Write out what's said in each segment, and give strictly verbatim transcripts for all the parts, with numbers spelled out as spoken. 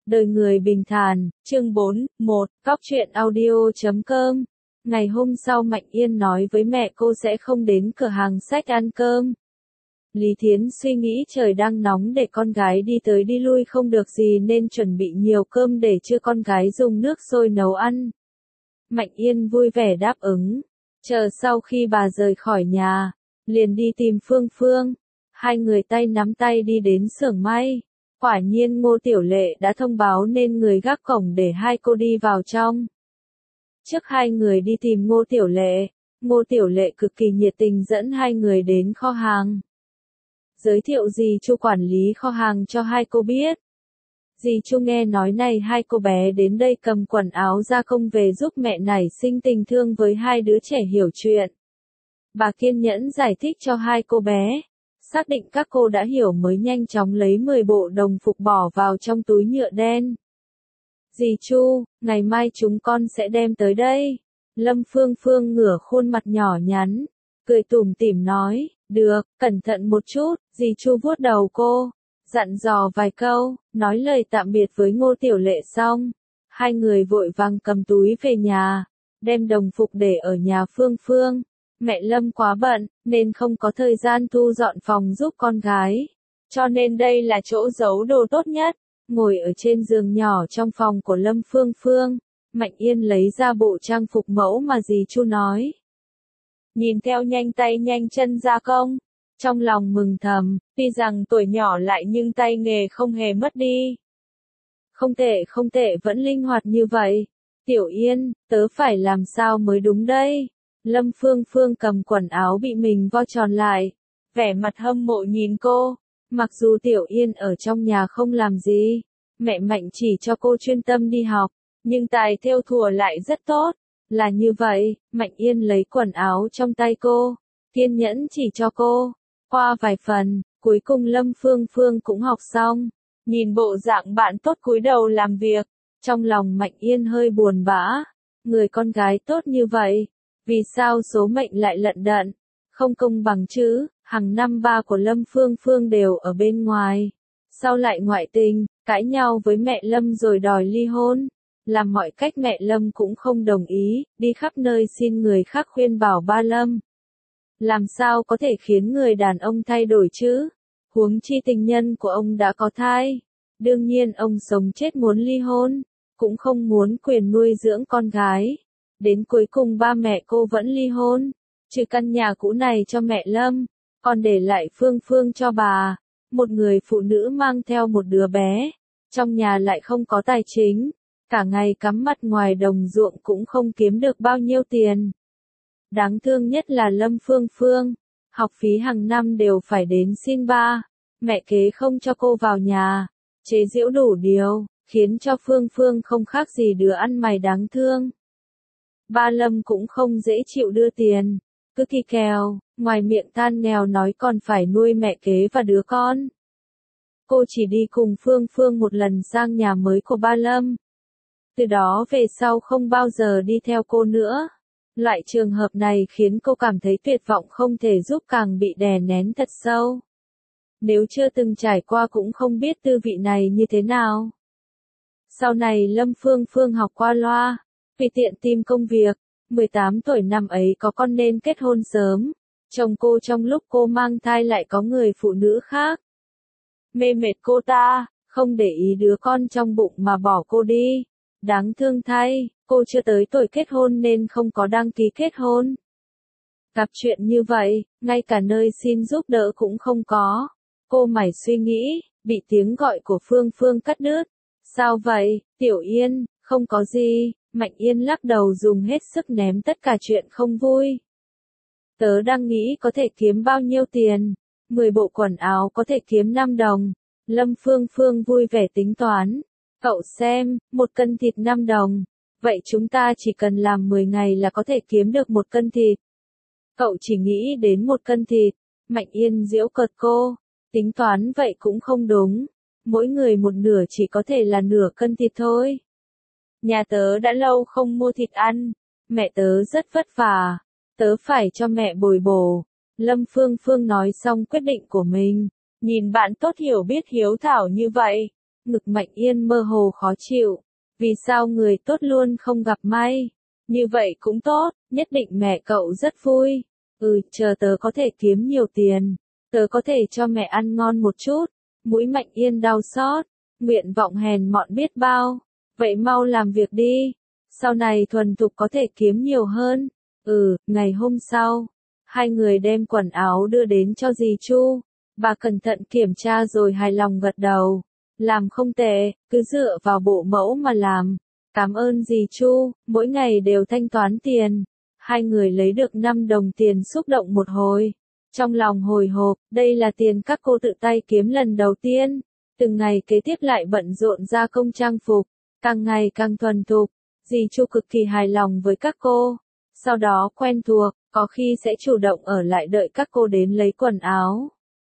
Đời người bình thản, chương bốn, một, Cóc truyện audio chấm com. Ngày hôm sau Mạnh Yên nói với mẹ cô sẽ không đến cửa hàng sách ăn cơm. Lý Thiến suy nghĩ trời đang nóng để con gái đi tới đi lui không được gì nên chuẩn bị nhiều cơm để cho con gái dùng nước sôi nấu ăn. Mạnh Yên vui vẻ đáp ứng. Chờ sau khi bà rời khỏi nhà, liền đi tìm Phương Phương. Hai người tay nắm tay đi đến xưởng may. Quả nhiên Ngô Tiểu Lệ đã thông báo nên người gác cổng để hai cô đi vào trong. Trước hai người đi tìm Ngô Tiểu Lệ, Ngô Tiểu Lệ cực kỳ nhiệt tình dẫn hai người đến kho hàng. Giới thiệu dì Chu quản lý kho hàng cho hai cô biết. Dì Chu nghe nói này hai cô bé đến đây cầm quần áo gia công về giúp mẹ nảy sinh tình thương với hai đứa trẻ hiểu chuyện. Bà kiên nhẫn giải thích cho hai cô bé. Xác định các cô đã hiểu mới nhanh chóng lấy mười bộ đồng phục bỏ vào trong túi nhựa đen. Dì Chu, ngày mai chúng con sẽ đem tới đây. Lâm Phương Phương ngửa khuôn mặt nhỏ nhắn, cười tủm tỉm nói, được, cẩn thận một chút, dì Chu vuốt đầu cô, dặn dò vài câu, nói lời tạm biệt với Ngô Tiểu Lệ xong. Hai người vội vàng cầm túi về nhà, đem đồng phục để ở nhà Phương Phương. Mẹ Lâm quá bận, nên không có thời gian thu dọn phòng giúp con gái. Cho nên đây là chỗ giấu đồ tốt nhất. Ngồi ở trên giường nhỏ trong phòng của Lâm Phương Phương, Mạnh Yên lấy ra bộ trang phục mẫu mà dì Chu nói. Nhìn theo nhanh tay nhanh chân gia công. Trong lòng mừng thầm, tuy rằng tuổi nhỏ lại nhưng tay nghề không hề mất đi. Không tệ không tệ vẫn linh hoạt như vậy. Tiểu Yên, tớ phải làm sao mới đúng đây? Lâm Phương Phương cầm quần áo bị mình vo tròn lại, vẻ mặt hâm mộ nhìn cô. Mặc dù Tiểu Yên ở trong nhà không làm gì, mẹ Mạnh chỉ cho cô chuyên tâm đi học, nhưng tài thêu thùa lại rất tốt. Là như vậy, Mạnh Yên lấy quần áo trong tay cô, kiên nhẫn chỉ cho cô. Qua vài phần, cuối cùng Lâm Phương Phương cũng học xong. Nhìn bộ dạng bạn tốt cúi đầu làm việc, trong lòng Mạnh Yên hơi buồn bã. Người con gái tốt như vậy, vì sao số mệnh lại lận đận, không công bằng chứ? Hàng năm ba của Lâm Phương Phương đều ở bên ngoài, sau lại ngoại tình, cãi nhau với mẹ Lâm rồi đòi ly hôn. Làm mọi cách mẹ Lâm cũng không đồng ý, đi khắp nơi xin người khác khuyên bảo ba Lâm. Làm sao có thể khiến người đàn ông thay đổi chứ? Huống chi tình nhân của ông đã có thai. Đương nhiên ông sống chết muốn ly hôn, cũng không muốn quyền nuôi dưỡng con gái. Đến cuối cùng ba mẹ cô vẫn ly hôn, trừ căn nhà cũ này cho mẹ Lâm, còn để lại Phương Phương cho bà. Một người phụ nữ mang theo một đứa bé, trong nhà lại không có tài chính, cả ngày cắm mặt ngoài đồng ruộng cũng không kiếm được bao nhiêu tiền. Đáng thương nhất là Lâm Phương Phương, học phí hàng năm đều phải đến xin ba, mẹ kế không cho cô vào nhà, chế giễu đủ điều, khiến cho Phương Phương không khác gì đứa ăn mày đáng thương. Ba Lâm cũng không dễ chịu đưa tiền, cứ kỳ kèo, ngoài miệng than nghèo nói còn phải nuôi mẹ kế và đứa con. Cô chỉ đi cùng Phương Phương một lần sang nhà mới của ba Lâm. Từ đó về sau không bao giờ đi theo cô nữa. Loại trường hợp này khiến cô cảm thấy tuyệt vọng không thể giúp, càng bị đè nén thật sâu. Nếu chưa từng trải qua cũng không biết tư vị này như thế nào. Sau này Lâm Phương Phương học qua loa, vì tiện tìm công việc, mười tám tuổi năm ấy có con nên kết hôn sớm. Chồng cô trong lúc cô mang thai lại có người phụ nữ khác. Mê mệt cô ta, không để ý đứa con trong bụng mà bỏ cô đi. Đáng thương thay, cô chưa tới tuổi kết hôn nên không có đăng ký kết hôn. Gặp chuyện như vậy, ngay cả nơi xin giúp đỡ cũng không có. Cô mải suy nghĩ, bị tiếng gọi của Phương Phương cắt đứt. Sao vậy, Tiểu Yên? Không có gì. Mạnh Yên lắc đầu dùng hết sức ném tất cả chuyện không vui. Tớ đang nghĩ có thể kiếm bao nhiêu tiền. mười bộ quần áo có thể kiếm năm đồng. Lâm Phương Phương vui vẻ tính toán. Cậu xem, một cân thịt năm đồng. Vậy chúng ta chỉ cần làm mười ngày là có thể kiếm được một cân thịt. Cậu chỉ nghĩ đến một cân thịt. Mạnh Yên giễu cợt cô. Tính toán vậy cũng không đúng. Mỗi người một nửa chỉ có thể là nửa cân thịt thôi. Nhà tớ đã lâu không mua thịt ăn. Mẹ tớ rất vất vả. Tớ phải cho mẹ bồi bổ. Lâm Phương Phương nói xong quyết định của mình. Nhìn bạn tốt hiểu biết hiếu thảo như vậy. Ngực Mạnh Yên mơ hồ khó chịu. Vì sao người tốt luôn không gặp may? Như vậy cũng tốt, nhất định mẹ cậu rất vui. Ừ, chờ tớ có thể kiếm nhiều tiền. Tớ có thể cho mẹ ăn ngon một chút. Mũi Mạnh Yên đau xót. Nguyện vọng hèn mọn biết bao. Vậy mau làm việc đi. Sau này thuần thục có thể kiếm nhiều hơn. Ừ, ngày hôm sau. Hai người đem quần áo đưa đến cho dì Chu. Bà cẩn thận kiểm tra rồi hài lòng gật đầu. Làm không tệ, cứ dựa vào bộ mẫu mà làm. Cảm ơn dì Chu, mỗi ngày đều thanh toán tiền. Hai người lấy được năm đồng tiền xúc động một hồi. Trong lòng hồi hộp, đây là tiền các cô tự tay kiếm lần đầu tiên. Từng ngày kế tiếp lại bận rộn gia công trang phục, càng ngày càng thuần thục. Dì Chu cực kỳ hài lòng với các cô. Sau đó quen thuộc, có khi sẽ chủ động ở lại đợi các cô đến lấy quần áo.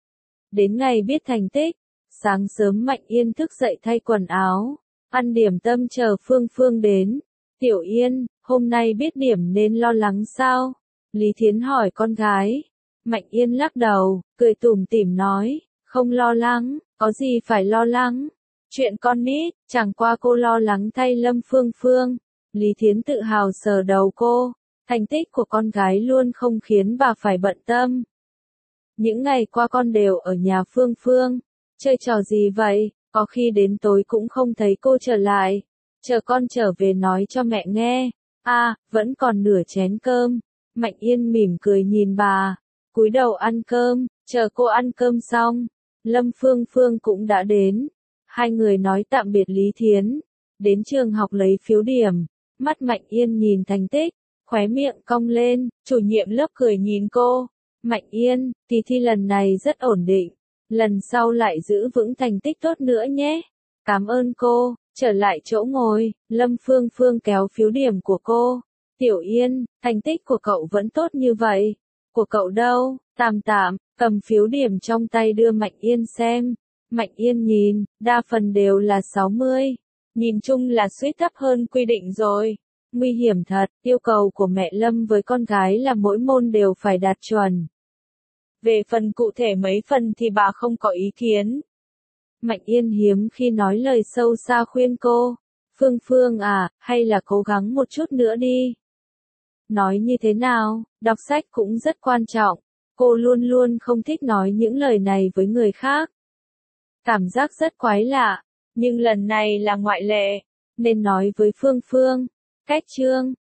Đến ngày biết thành tích, sáng sớm Mạnh Yên thức dậy thay quần áo, ăn điểm tâm chờ Phương Phương đến. Tiểu Yên, hôm nay biết điểm nên lo lắng sao? Lý Thiến hỏi con gái. Mạnh Yên lắc đầu, cười tủm tỉm nói, không lo lắng, có gì phải lo lắng. Chuyện con nít, chẳng qua cô lo lắng thay Lâm Phương Phương. Lý Thiến tự hào sờ đầu cô, thành tích của con gái luôn không khiến bà phải bận tâm. Những ngày qua con đều ở nhà Phương Phương. Chơi trò gì vậy? Có khi đến tối cũng không thấy cô trở lại. Chờ con trở về nói cho mẹ nghe. À, vẫn còn nửa chén cơm. Mạnh Yên mỉm cười nhìn bà. Cúi đầu ăn cơm, chờ cô ăn cơm xong. Lâm Phương Phương cũng đã đến. Hai người nói tạm biệt Lý Thiến. Đến trường học lấy phiếu điểm. Mắt Mạnh Yên nhìn thành tích. Khóe miệng cong lên, chủ nhiệm lớp cười nhìn cô. Mạnh Yên, kỳ thi lần này rất ổn định. Lần sau lại giữ vững thành tích tốt nữa nhé. Cảm ơn cô, trở lại chỗ ngồi, Lâm Phương Phương kéo phiếu điểm của cô. Tiểu Yên, thành tích của cậu vẫn tốt như vậy. Của cậu đâu? Tạm tạm, cầm phiếu điểm trong tay đưa Mạnh Yên xem. Mạnh Yên nhìn, đa phần đều là sáu mươi. Nhìn chung là suýt thấp hơn quy định rồi. Nguy hiểm thật, yêu cầu của mẹ Lâm với con gái là mỗi môn đều phải đạt chuẩn. Về phần cụ thể mấy phần thì bà không có ý kiến. Mạnh Yên hiếm khi nói lời sâu xa khuyên cô. Phương Phương à, hay là cố gắng một chút nữa đi. Nói như thế nào, đọc sách cũng rất quan trọng. Cô luôn luôn không thích nói những lời này với người khác. Cảm giác rất quái lạ, nhưng lần này là ngoại lệ, nên nói với Phương Phương. Cách chương